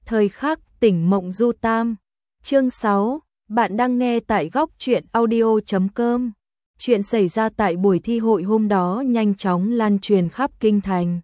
Thời khắc tỉnh mộng du tam. Chương 6, bạn đang nghe tại góc truyện audio.com. Chuyện xảy ra tại buổi thi hội hôm đó nhanh chóng lan truyền khắp kinh thành.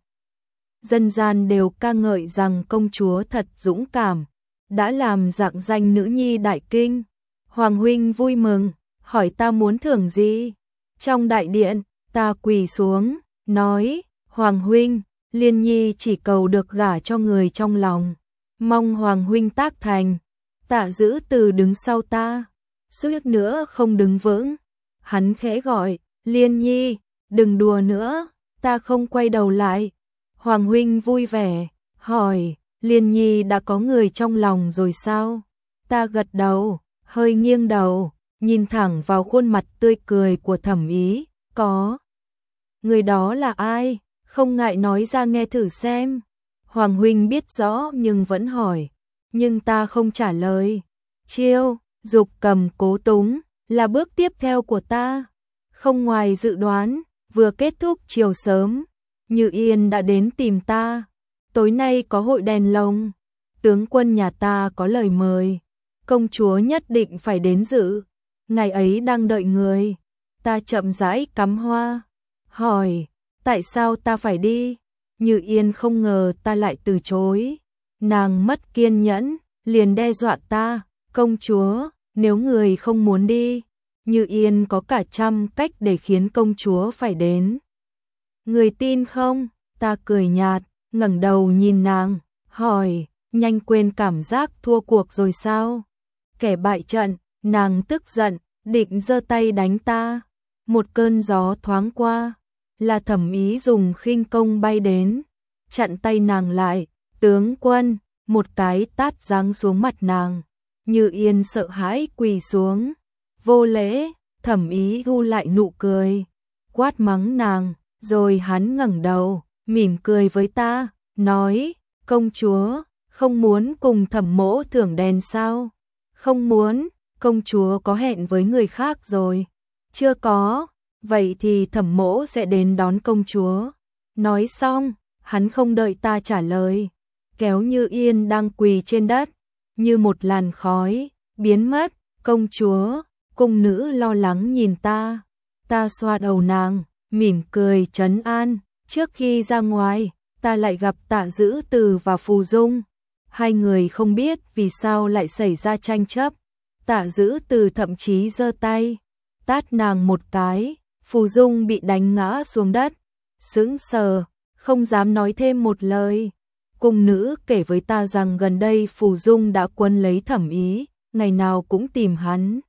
Dân gian đều ca ngợi rằng công chúa thật dũng cảm, đã làm rạng danh nữ nhi đại kinh. Hoàng huynh vui mừng, hỏi ta muốn thưởng gì? Trong đại điện, ta quỳ xuống, nói, Hoàng huynh, Liên Nhi chỉ cầu được gả cho người trong lòng, mong Hoàng huynh tác thành. Tạ Dữ Từ đứng sau ta, suýt nữa không đứng vững. Hắn khẽ gọi, Liên Nhi, đừng đùa nữa. Ta không quay đầu lại. Hoàng huynh vui vẻ, hỏi, Liên Nhi đã có người trong lòng rồi sao? Ta gật đầu, hơi nghiêng đầu, nhìn thẳng vào khuôn mặt tươi cười của Thẩm Ý, có. Người đó là ai? Không ngại nói ra nghe thử xem. Hoàng huynh biết rõ nhưng vẫn hỏi, nhưng ta không trả lời. Chiêu, dục cầm cố túng, là bước tiếp theo của ta. Không ngoài dự đoán, vừa kết thúc chiều sớm, Như Yên đã đến tìm ta. Tối nay có hội đèn lồng, tướng quân nhà ta có lời mời, công chúa nhất định phải đến dự. Ngày ấy đang đợi người. Ta chậm rãi cắm hoa, hỏi, tại sao ta phải đi? Như Yên không ngờ ta lại từ chối. Nàng mất kiên nhẫn, liền đe dọa ta, công chúa, nếu người không muốn đi, Như Yên có cả trăm cách để khiến công chúa phải đến. Người tin không? Ta cười nhạt, ngẩng đầu nhìn nàng, hỏi, nhanh quên cảm giác thua cuộc rồi sao? Kẻ bại trận, nàng tức giận, định giơ tay đánh ta. Một cơn gió thoáng qua, là Thẩm Ý dùng khinh công bay đến, chặn tay nàng lại, tướng quân, một cái tát giáng xuống mặt nàng. Như Yên sợ hãi quỳ xuống, vô lễ. Thẩm Ý thu lại nụ cười, quát mắng nàng, rồi hắn ngẩng đầu, mỉm cười với ta, nói, công chúa, không muốn cùng Thẩm mỗ thưởng đèn sao? Không muốn, công chúa có hẹn với người khác rồi. Chưa có, vậy thì Thẩm mỗ sẽ đến đón công chúa. Nói xong, hắn không đợi ta trả lời, kéo Như Yên đang quỳ trên đất, như một làn khói, biến mất. Công chúa, cung nữ lo lắng nhìn ta. Ta xoa đầu nàng, mỉm cười trấn an. Trước khi ra ngoài, ta lại gặp Tạ Dữ Từ và Phù Dung. Hai người không biết vì sao lại xảy ra tranh chấp. Tạ Dữ Từ thậm chí giơ tay tát nàng một cái. Phù Dung bị đánh ngã xuống đất, sững sờ, không dám nói thêm một lời. Cung nữ kể với ta rằng gần đây Phù Dung đã quấn lấy Thẩm Ý, ngày nào cũng tìm hắn,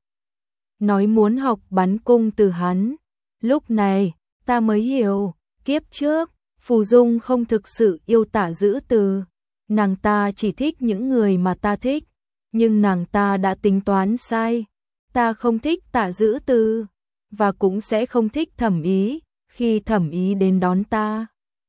nói muốn học bắn cung từ hắn. Lúc này, ta mới hiểu, kiếp trước, Phù Dung không thực sự yêu Tạ Dữ Từ. Nàng ta chỉ thích những người mà ta thích, nhưng nàng ta đã tính toán sai. Ta không thích Tạ Dữ Từ, và cũng sẽ không thích Thẩm Ý. Khi Thẩm Ý đến đón ta,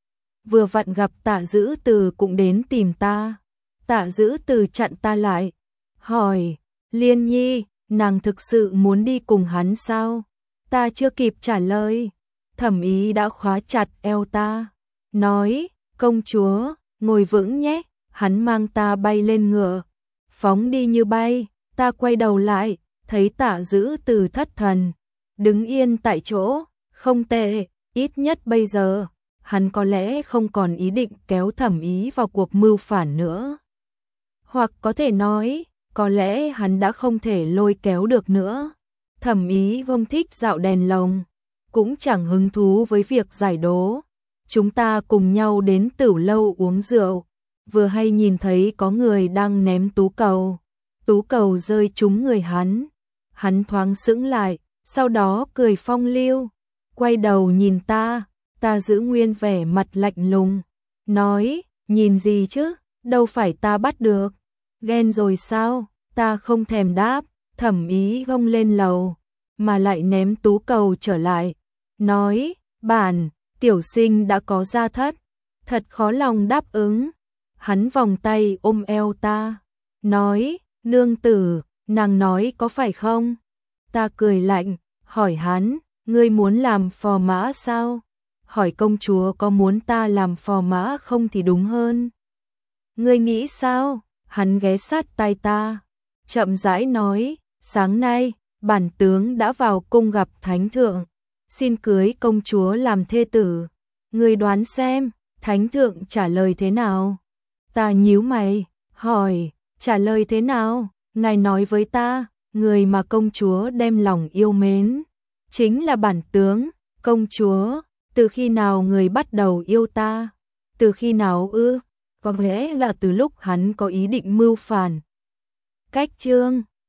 vừa vặn gặp Tạ Dữ Từ cũng đến tìm ta. Tạ Dữ Từ chặn ta lại, hỏi, Liên Nhi, nàng thực sự muốn đi cùng hắn sao? Ta chưa kịp trả lời, Thẩm Ý đã khóa chặt eo ta, nói, công chúa, ngồi vững nhé. Hắn mang ta bay lên ngựa, phóng đi như bay. Ta quay đầu lại, thấy Tạ Dữ Từ thất thần, đứng yên tại chỗ. Không tệ, ít nhất bây giờ, hắn có lẽ không còn ý định kéo Thẩm Ý vào cuộc mưu phản nữa. Hoặc có thể nói, có lẽ hắn đã không thể lôi kéo được nữa. Thẩm Ý không thích dạo đèn lồng, cũng chẳng hứng thú với việc giải đố. Chúng ta cùng nhau đến Tửu Lâu uống rượu, vừa hay nhìn thấy có người đang ném tú cầu. Tú cầu rơi trúng người hắn. Hắn thoáng sững lại, sau đó cười phong lưu, quay đầu nhìn ta. Ta giữ nguyên vẻ mặt lạnh lùng, nói, nhìn gì chứ, đâu phải ta bắt được. Ghen rồi sao? Ta không thèm đáp. Thẩm Ý gông lên lầu, mà lại ném tú cầu trở lại, nói, bản tiểu sinh đã có gia thất, thật khó lòng đáp ứng. Hắn vòng tay ôm eo ta, nói, nương tử, nàng nói có phải không? Ta cười lạnh, hỏi hắn, ngươi muốn làm phò mã sao? Hỏi công chúa có muốn ta làm phò mã không thì đúng hơn. Ngươi nghĩ sao? hắn ghé sát tai ta, chậm rãi nói, sáng nay, bản tướng đã vào cung gặp thánh thượng, xin cưới công chúa làm thê tử. Người đoán xem, thánh thượng trả lời thế nào? Ta nhíu mày, hỏi, trả lời thế nào? Ngài nói với ta, người mà công chúa đem lòng yêu mến, chính là bản tướng. Công chúa, từ khi nào người bắt đầu yêu ta? Từ khi nào ư? Có lẽ là từ lúc hắn có ý định mưu phản. Cách chương